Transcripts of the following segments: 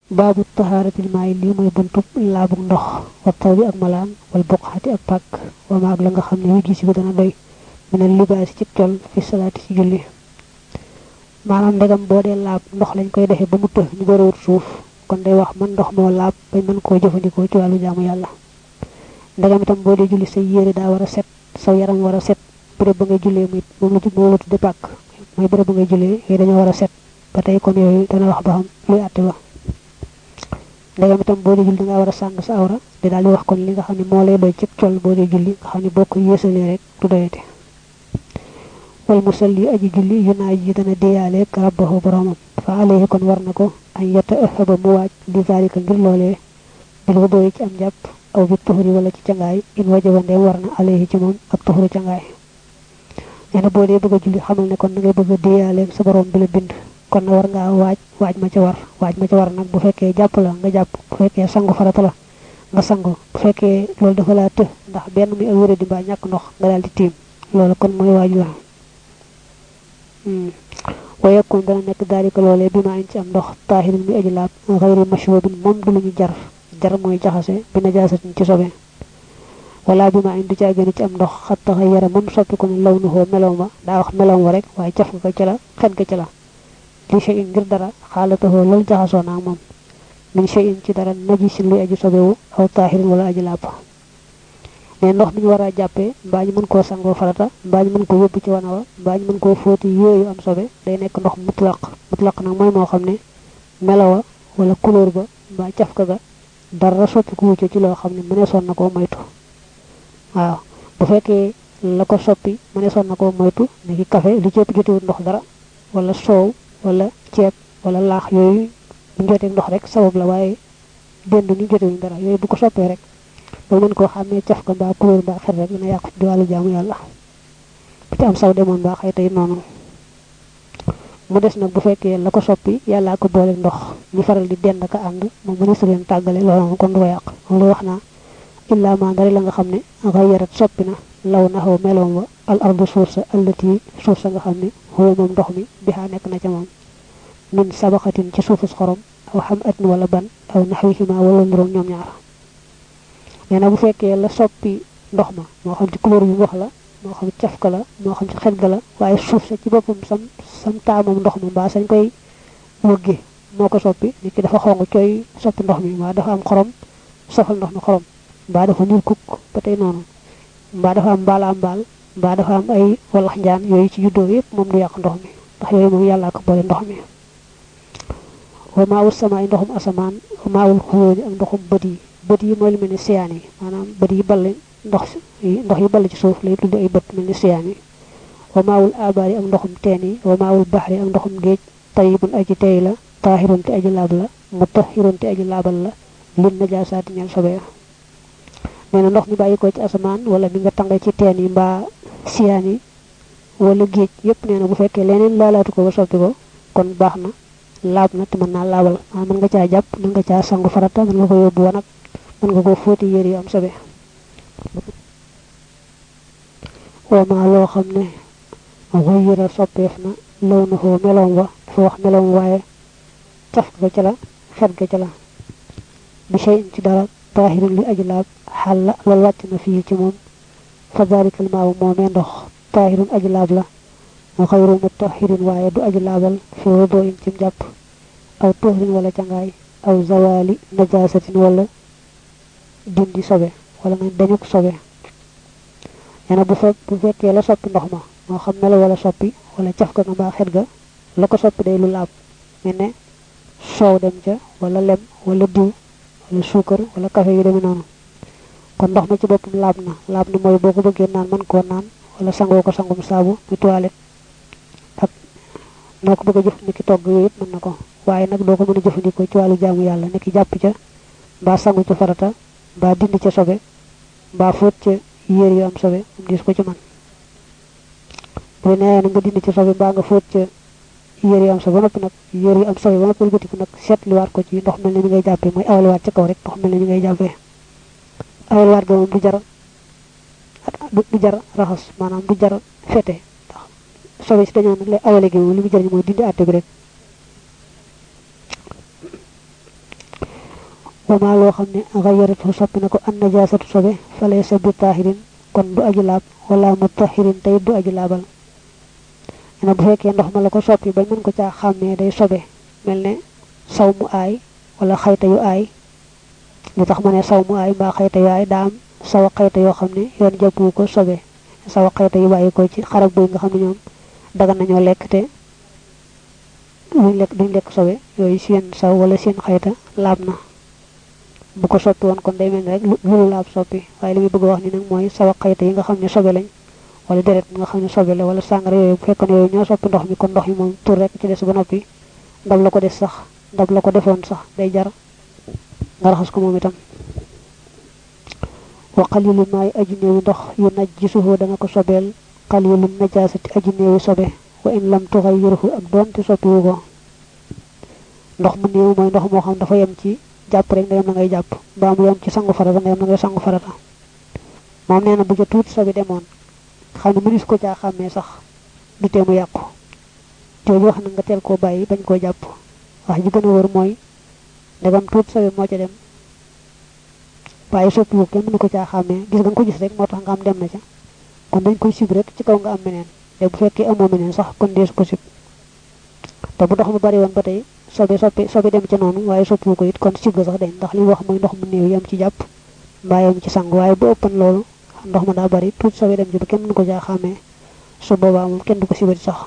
babu taharatil ma'i li moy buntu labu ndox wa tawbi ak malam wal buqhati ak pak wa ma ak la nga xamne yu gisi ko dana doy minal libas ci tol fi salati ci julli manam ndegam bo de lab ndox lañ koy defé ba mu teuf ñu doora wut suuf kon day wax man ndox mo lab bañ man ko jëfandiko ci walu jaamu yalla ndegam itam bo de julli say yére da wara set sa yaram wara set bëre ba nga julé muy mom la tudde pak moy bëre ba nga julé yi dañu wara set ba tay kon yoy dana wax ba xam luy atté wax ndegam itam bo de julli nga wara sang sa awra di dal di wax kon li nga xamni mo lay doy ci tol bo de julli nga xamni bokku yéssale rek du doyete wal musalli aji julli yunaji dana deyale rabbahu boromam fa alayhi kon warnako ay yata ahaba mu waj li zalika ngir lolé bil wudu ci am japp aw bi tuhri wala ci ciangaay in wajaba ndem warna alayhi ci mom ak tuhri ciangaay neena bo de bëgg julli xamal ne kon ngay bëgg deyale sa borom bi la bind kon war nga waj ma ci war nak bu fekke japp la nga japp bu fekke sangu farata la nga sangu bu fekke lol dafa la te ndax benn mi ak wéré di ba ñak ndox nga dal di tim lolu kon moy waju la ويكون دنا نك ذلك لولé bima in ci am ndox tahirun mi aji laab ghayru mashwubin mom du luñu jar moy jaxase bi najasatin ci sobe wala bima in du ci gëna ci am ndox xatta xayara mom soppi ko lawnuhu melawma da wax melawma rek way ciaf ko ci la xet ga ci la li shay ngir dara xalatuhu lol jaxaso na mom min shay ci dara najis lu aji sobewu aw tahirun wala aji laab né ndox bi ñu wara jappé bañu mën ko sango farata bañu mën ko yobbu ci wana wa bañu mën ko foti yoyu am sobe day nek ndox mutlaq nak moy mo xamné melawa wala couleur ba ba ciafka ga dara soppi ko ci lo xamné mëne son nako moytu waaw bu fekke la ko soppi mëne son nako moytu ni café li ci jotté ndox dara wala soow wala ciép wala laax yoyu bu jotté ndox rek sabab la waye dend ni jotté dara yoyu bu ko soppé rek do mën ko xamé ciaf ko ba couleur ba xet rek dina yaq ci walu jaamu yalla ci am saw demon ba xey tay nonu mu dess nak bu fekke la ko soppi yalla ko boole ndox ñu faral di dend ka and mo mëna su leen tagalé loolu kon du yaq lu waxna illa ma dari la nga xamné ghayrat soppina law nahu melom wa al ardu sursa allati sursa nga xamné ho mom ndox mi biha nek na ci mom min sabaqatin ci suufus xorom aw hamatn wala ban aw nahwihima wala ndrom ñom ñaar neena bu fekke la soppi ndox ma mo xam ci couleur yu wax la mo xam ci ciafka la mo xam ci xet ga la waye suuf sa ci bopum sam taamam ndox ma ba sañ koy wogge moko soppi nit ki dafa xong coy soppi ndox mi ma dafa am xorom sofal ndox mi xorom ba dafa ñul kuk patay nonu ba dafa am bala mbal ba dafa am ay walax njaan yoy ci juddo yépp mom du yak ndox mi ndax yoy mom yalla ko boole ndox mi wa ma'u samaa'i ndoxum asaman wa ma'ul khuyuj ak ndoxum beut yi moy lu melni siyani manam beut yi ball ndox yi ball ci suuf lay tuddu ay beut melni siyani wa ma'ul abari ak ndoxum teeni wa ma'ul bahri ak ndoxum geej tayyibun aji tay la tahirun ti aji lab la mutahhirun ti aji labal la lin najasati ñal sobe neena ndox mi bayiko ci asaman wala mi nga tangé ci teeni mba siyani wala geej yépp neena bu fekke leneen lalatu ko ba soppi ko kon baxna lab na te man na labal man nga ca japp man nga ca sangu farata man nga ko yobbu wanak man nga ko foti yeri am sobe wa ma lo xamne ghayra sopefna lawnuhu melom wa fa wax melom waye taf ga ci la xet ga ci la bi shay ci dara tahirun li ajlab hal wal wacc fi ci mom fa dalika al ma'u momé ndox tahirun ajlab la wa khayru mutahhirin waye du ajlabal fi wudu'in ci japp aw tuhrin wala ciangaay aw zawali najasatin wala dindi sobe wala nga dañu sobe yana bu fekke la soppi ndox ma mo xam melo wala soppi wala ciafka nga ba xet ga la ko soppi day lu laab melne soow dem ca wala lem wala diw wala suukar wala café yu dem non kon ndox ma ci bopum laab na moy boko bëgge naan man ko naan wala sango ko sangum saabu ci toilette ak noko bëgg jëf niki togg yoy yépp mën nako waye nak doko mëna jëfandiko ci walu jaamu yalla niki japp ca ba sangu ci farata ba dindi ci sobe ba fot ci yër yu am sobe dis ko ci man bu neena nga dindi ci sobe ba nga fot ci yër yu am sobe nopp nak yër yu am sobe ba nopp gëti ko nak set li war ko ci ndox melni ngay jappé moy awal wat ci kaw rek ndox melni ngay jappé awal wat go du jar raxas manam du jar fété sobe ci dañu nak lay awalé gi li mu jëriñ moy dindi atté bi rek wa ma lo xamne ghayaratu soppi nako an najasatu sobe falaysa bi tahirin kon du aji laab wala mutahirin tay du aji laabal ina bu fekkee ndox ma la ko soppi ba mën ko caa xàmmee day sobe mel ne saw mu aay wala xayta yu aay li tax ma ne saw mu aay mbaa xayta yu aay daa am sawa xayta yoo xam ne yoon jàppu ko sobe sawa xayta yu bàyyi ko ci xarab buy nga xam ne ñoom dagan nañoo lekk te duñ lekk sobe yooyu seen saw wala seen xayta laab na bu ko soppi woon kon day mel rek lu laab soppi waaye li muy bëgg wax ni nag mooy sawa xayta yi nga xam ne sobe lañ wala deret nga xam ne sobe la wala sàngara yooyu bu fekkoon yooyu ñoo soppi ndox mi kon ndox mi moom tur rek ci des ba noppi ndab la ko des sax ndab la ko defoon sax day jar nga raxas ko moom itam wa qalilu maay aji néewi ndox yu najjisuhu dana ko sobeel qalilu najasati aji néewi sobe wa in lam tughayyiruhu ak doonte soppiwu ko ndox mu néew mooy ndox moo xam dafa yem ci jàpp rek nga yem na ngay jàpp mbaa mu yem ci sangu farata nga yem na ngay sangu farata moom nee na bu ca tuuti sobe demoon xam ne mënis ko caa xàmmee sax du teemu yàqu jooju wax na nga teel koo bàyyi bañ koo jàpp wax ji gën a wër mooy ndegam tuuti sobe moo ca dem waaye soppiwu kenn mënu ko caa xàmmee gis nga ko gis rek moo tax nga am dem na ca kon dañ koy sib rek ci kaw nga am meneen te bu fekkee amoo meneen sax kon deesu ko sib te bu ndox mu bari woon ba tey sobe dem ca noonu waaye soppiwu ko it kon sib ga sax dañ ndax li wax mooy ndox mu néew yam ci jàpp mbaa yam ci sang waaye bu ëppan loolu ndox ma daa bari tuuti sobe dem ci ba kenn mënu ko caa xàmmee su boobaa moom kenn du ko sibati sax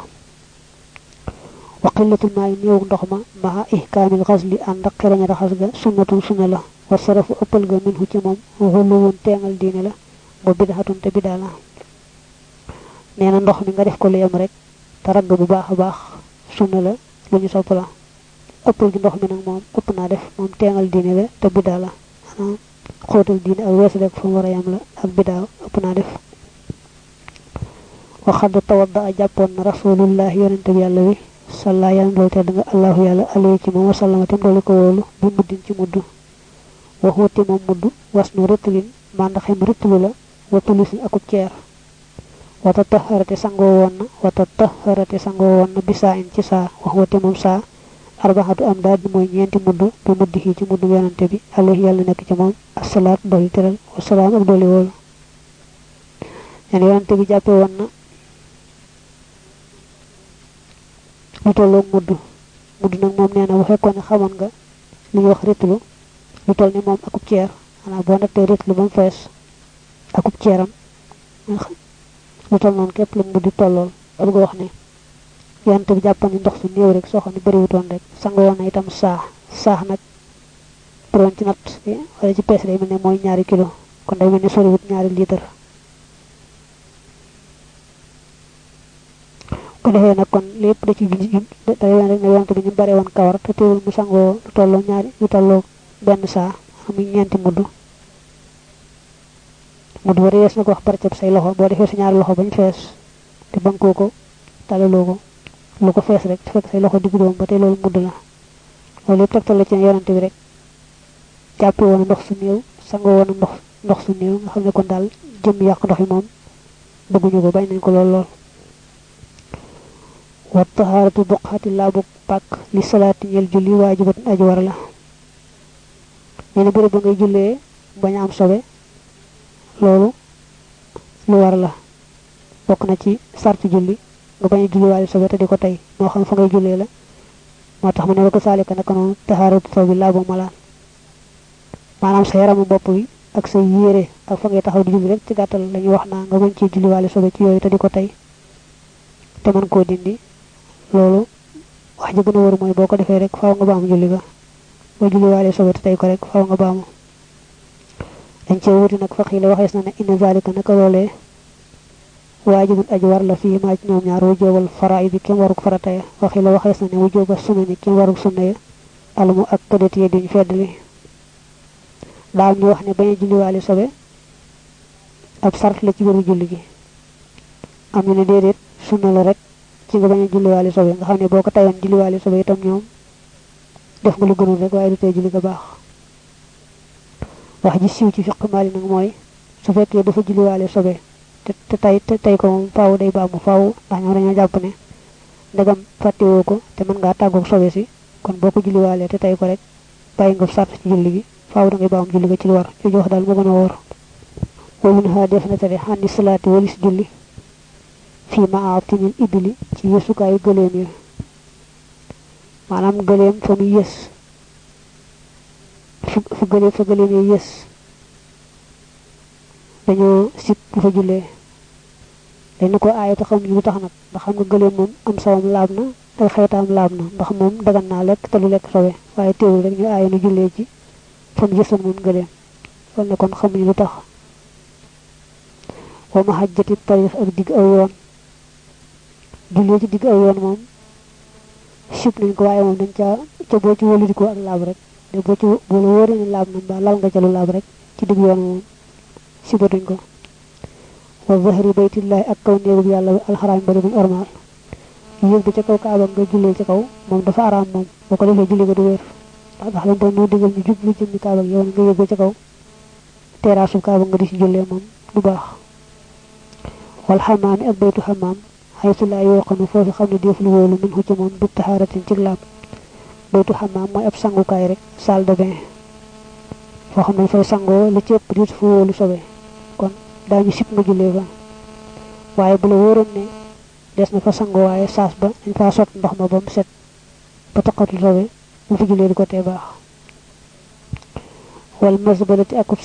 wa qillatul maa'i néew ndox ma maa ihkaamil xasli ànd ak xereñ raxas ga sunnatun sunna la wa sarafu ëppal ga minhu ci moom xuluwun teengal diine la ba bid'atun te bidaa la nee na ndox mi nga def ko lu yem rek te ragg bu baax a baax sunna la lu ñu sopp la ëppal gi ndox mi nag moom ëpp naa def moom teengal diine la te bidaa la xóotal diine ak weesu rek fa mu war a yam la ak bidaa ëpp naa def waxad tawadda a jàppoon na rasulullah yonente bi yàlla wi salla yàlla dool tedd nga allahu yàlla alayhi ci moom wasallama tem doolu ko wóolu bi muddin ci mudd waxuuti moom mudd was nu rëttalin mandaxem rëttalu la wa tulisin akub ceer wata taharate sangoo woon na bisaa in ci saa waxuuti moom saa arbaxatu am daal di mooy ñeenti mudd bi mudd xii ci mudd yonante bi alayhi yàlla nekk ci moom asalaat dooli teral wasalaam ak dooli wóolu yen yonante bi jàppe woon na lu tolloog mudd nag moom nee na bu fekkoon ne xamoon nga li ñuy wax rétlu lu toll ni moom akub ceer xanaa boo nattee rétlu ba mu fees akub ceeram lu toll noonu képp lu mudd di tollool ba bëgg wax ne yonante bi jàppan ni ndox su néew rek soo xam ne bëriwutoon rek sango woon na itam saax nag buroon ci natt wala ci pees day mel ne mooy 2 kilo kon day mel ne soriwut 2 litre ko defee nag kon lépp da ci day wane rek ne yonante bi ñu bare woon kawar te teewul mu sangoo lu tolloo benn saa muy ñeenti mudd ba rees na ko wax barcab say loxo boo defee sa ñaari loxo bañ fees te bankoo ko talaloo ko lu ko fees rek fekk say loxo diggu doom ba tey loolu mudd la loolu yëpp tegtal la ci yonante bi rek jàppe woon ndox su néew sangoo woon ndox su néew nga xam ne kon daal jëm yàq ndox yi moom bëgguñu ko bañ nañ ko lool wa taharatu buqati laabu pàkk li salaati ñel julli waajibatun aji war la nee na bërëb ba ngay jullee bañ a am sobe loolu lu war la bokk na ci sartu julli nga bañ a julli waale sobe te di ko tey moo xam fa ngay jullee la moo tax mu ne ko saalika naka noonu taharatu sobi laabu malaan maanaam sa yaramu bopp wi ak sa yére ak fa ngay taxaw di julli rek ci gàttal lañuy wax naa nga bañ ci julli waale sobe ci yooyu te di ko tey te mën koo dindi loolu wax ji gën a wër mooy boo ko defee rek faaw nga baamu julli ga boo julli waale sobe te tey ko rek faaw nga baamu dañ cee wuti nag faqi la waxees na ne inna zalika naka loolee waajibun aji war la fii maa ci ñoom ñaar wujoobal faraay bi kenn waruk farataya waxi la waxees na ne wujooba sunna ni kenn waruk sunna ya almu ak këdati ya duñ feddli daal ñu wax ne bañ a julli waale sobe ab sart la ci biiru julli gi am ñu ne déedéet sunna la rek ci nga bañ a julliwaale sobe nga xam ne boo ko tayoon julliwaale sobe itam ñoom def nga lu gënul rek waaye du tey julli nga baax wax ji siiw ci fiq maali nag mooy su fekkee dafa julliwaale sobe te tey ko moom faaw day baamu faaw ndax ñoom dañoo jàpp ne ndegam fàttewoo ko te mën ngaa tàggoog sobe si kon boo ko julliwaalee te tey ko rek bàyyi nga sart ci julli gi faaw da ngay baam julli ga ci war ci jox dal mo gëna wor wa min ha def na tari hani salati walis julli fi ma'atinil ibli ci yesukay gëleem ya manam gëleem fa mu yes fu gëleem ya yes dañu sip fa julé dañ ko ayatu xam ñu tax nak ndax xam nga gëleem mom am sawam laabna ay xeytam laabna ndax mom dagan na lek te lu lek sawé waye teewul rek ñu ayanu julé ci fam yesam mom gëleem wala kon xamuñu lu tax wa mahajjati tariq ak dig aw yoon julé ci dig aw yoon mom sip nañ ko waye mom dañ ca bo ci wolu diko ak laab rek de bo ci bo la wori ni laab na ba lal nga ca lu laab rek ci dig yoon mom sibatuñ ko wa zahri baytillahi ak kaw neegu yalla al haram bari bu normal yéeg bi ca kaw kaaba nga julé ci kaw mom dafa aram mom boko defé julli ga du wër ndax lañ doon digal ñu jublu ci mi kaaba yow nga yéeg ci kaw terrasse kaaba nga di ci julé mom du baax wal hammam ak baytu hammam haythu la yuqanu fofu xamni def lu wolu min hu ci mom bi taharatin ci laab baytu hammam moy ab sangu kay rek salle de bain fo xamne fay sango li ci ëpp dit fu wolu sobé kon dañu sip nga julé fa waye bu la woron ne des na fa sango waye saas ba dañ fa sot ndox ma bam set ba taqatul sobé bu fi julé ko té baax wal mazbalati akub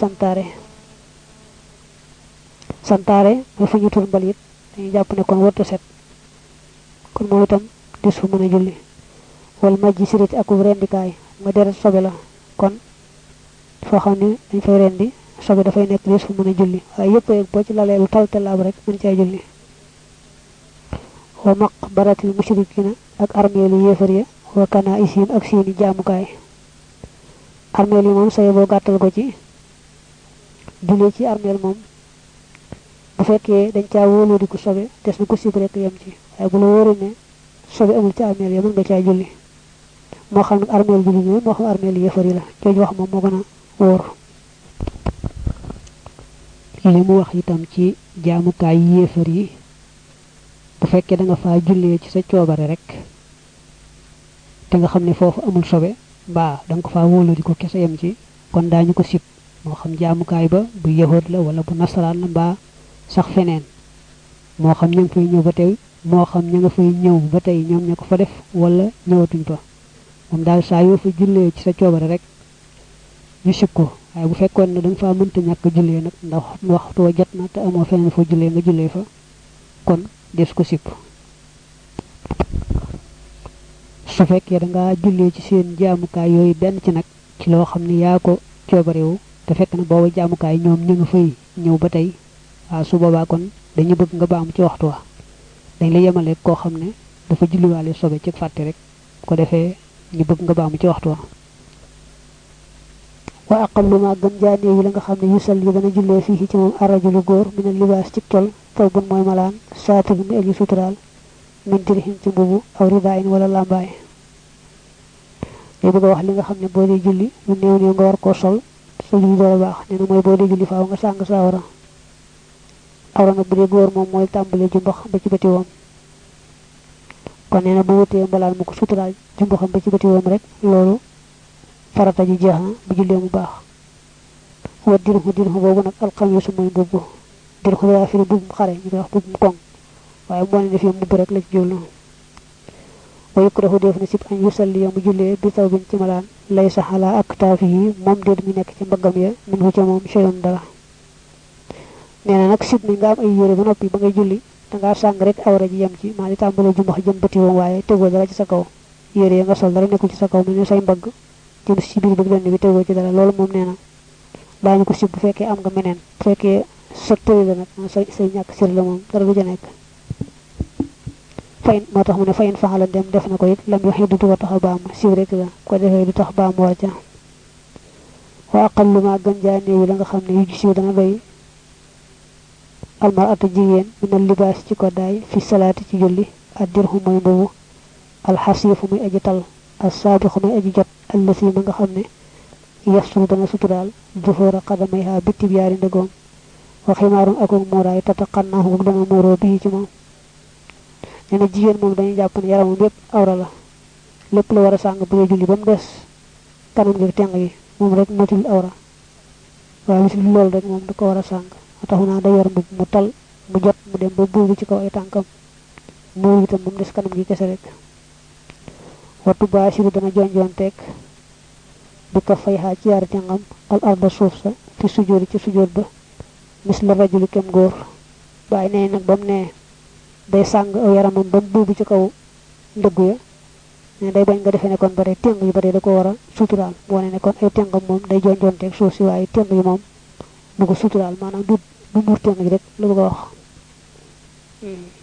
santare mo fa ñu tur mbalit dañu japp ne kon wërta set kon mo itam des fu mëna julli wal majlisirati akub rendikaay nga deret sobé la kon fo xamni dañ fay rendi sobe da fay nek des fu mëna julli waye yépp ak bo ci lalé lu tawté laab rek mën ci julli wa maqbaratil mushrikina ak armelu yéfer ya wa kana'isihim ak seeni jaamukaay armelu mom say bo gattal ko ci julli ci armel mom bu fekkee dañ ca wolo di ko sobe des na ko sib rek yam ci ay bu la woro ne sobe amul ci armel ya mën nga ca julli mo xam nak armel julli mo xam armel yéfer yi la ci wax mom mo gëna wor limu wax itam ci jaamukaay yéfer yi bu fekkee da nga fa jullee ci sa coobare rek te nga xam ne foofu amul sobe ba da nga ko fa wóolu di ko kese yam ci kon dañu ko sip moo xam jaamukaay ba bu yahud la wala bu nasaraan la ba sax feneen moo xam ña fay ñëw ba tey moo xam ña nga fay ñëw ba tey ñoom ña ko fa def wala ñëwatuñ fa moom daal saa yoo fa jullee ci sa coobare rek ñu sip ko waaye bu fekkoon ne da nga fa mënta ñàkk jullee nag ndax waxtu wa jot na te amoo feneen foo jullee nga jullee fa kon des ko sip su fekkee da nga jullee ci seen jaamukaay yooyu benn ci nag ci loo xam ne yaa ko coobarewu te fekk na booba jaamukaay ñoom ñu nga fay ñëw ba tey su boobaa kon dañu bëgg nga baam ci waxtu wa dañ la yemale koo xam ne dafa julliwaale sobe ci fàtte rek ko defee ñu bëgg nga baam ci waxtu wa wa aqallu ma gën jaane yi la nga xam ne yusal yi dana jullee fii ci moom arrajulu góor min al libaas ci tol taw bun mooy malaan saatir mi aji sutural min dirhim ci mbubu aw ridain wala lambaay day bëgg wax li nga xam ne boo dee julli lu néew néew nga war koo sol sa julli dara baax nee na mooy boo dee julli faaw nga sàng sa awra nag bu dee góor moom mooy tàmbale jumbax ba ci bëti woom kon nee na bu wutee mbalaan mu ko sutural jumbaxam ba ci bëti woom rek loolu farata ji jeex na bu jullee mu baax wa dirhu boobu nag alxamisu mooy mbubb dirhu yaa firi mbubbum xare ñu koy wax mbubbum koŋ waaye moo ne def mbubb rek la ci jublu wa yukrahu def na sib an yusalli mu jullee bi taw bin ci malaan laysa ala aktaafihi moom déet mi nekk ci mbaggam ya min hu ca moom shay'un dara nee na nag sib nañ nga am ay yére ba noppi ba ngay julli da ngaa sàng rek awra ji yem ci maa di tàmbalee jumbax jëm bëti woon waaye tegoo dara ci sa kaw yére ya nga sol dara nekkul ci sa kaw mel ne say mbagg jëm ci biir bëgg leen bi tegoo ci dara loolu moom nee na daañu ko sib bu fekkee am nga meneen bu fekkee sa tëri la nag say ñàkk sir la moom dara du ca nekk fayin moo tax mu ne fayin faxala dem def na ko it lam yoxi du ko tax a baam siw rek la ko defee du tax baam war ca wa aqallu ma gën jaa néewi la nga xam ne yu ci siw dana doy almaratu jigéen minal libaas ci ko daay fi salaati ci julli addirhu mooy mbubu alxasiifu muy aji tal assaabiqu muy aji jot allasi ma nga xam ne yasru dana suturaal zuhura qadamayha bittib yaari ndëgoom wa ximaarun akuk muuraay tataqannahu dana muuroo bii ci moom nee na jigéen moom dañuy jàpp ne yaramam yépp awra la lépp la war a sàng bu julli ba mu des kanam gi teng yi moom rek motul awra waaye ci lool rek moom da ko war a sàng taxuna da yor mu tal mu jot mu dem ba buubu ci kaw ay tànkam mu itam moom des kanam gi kese rek wattu baasiru dana jonjonteeg bi ko fay xaa ci yaari tengam al arda suuf sa fi sujjóori ci sujjóot ba misla rajuli kem góor waaye nee nag bam ne day sàng aw yaramam ba buubu ci kaw ndëggu ya ne day bañ nga defee ne kon bare teng yu bare da ko war a suturaal mu wane ne kon ay tengam moom day jonjonteeg suuf si waaye teng yi moom bu ko suturaal maanaam du muur teng yi rek la bëgg a wax